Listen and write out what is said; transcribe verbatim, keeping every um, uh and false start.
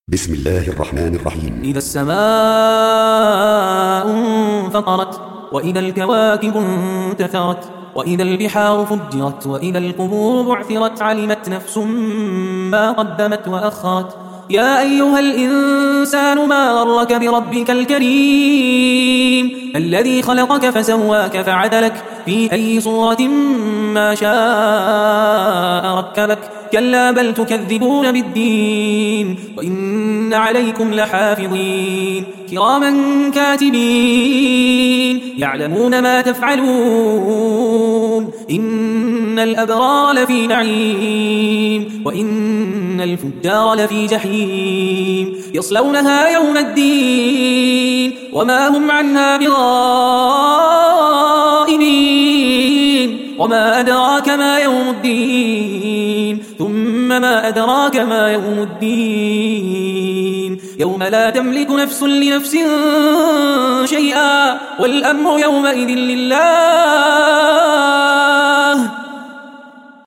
بسم الله الرحمن الرحيم. إذا السماء انفطرت وإذا الكواكب انتثرت وإذا البحار فجرت وإذا القبور بعثرت علمت نفس ما قدمت وأخرت. يا أيها الإنسان ما غرك بربك الكريم الذي خلقك فسواك فعدلك في أي صورة ما شاء ركبك. كلا بل تكذبون بالدين وإن عليكم لحافظين كراما كاتبين يعلمون ما تفعلون. إن الأبرار لفي نعيم وإن الفجار لفي جحيم يصلونها يوم الدين وما هم عنها بغائبين. وما أدراك ما يوم الدين ثم ما أدراك ما يوم الدين يوم لا تملك نفس لنفس شيئا والأمر يومئذ لله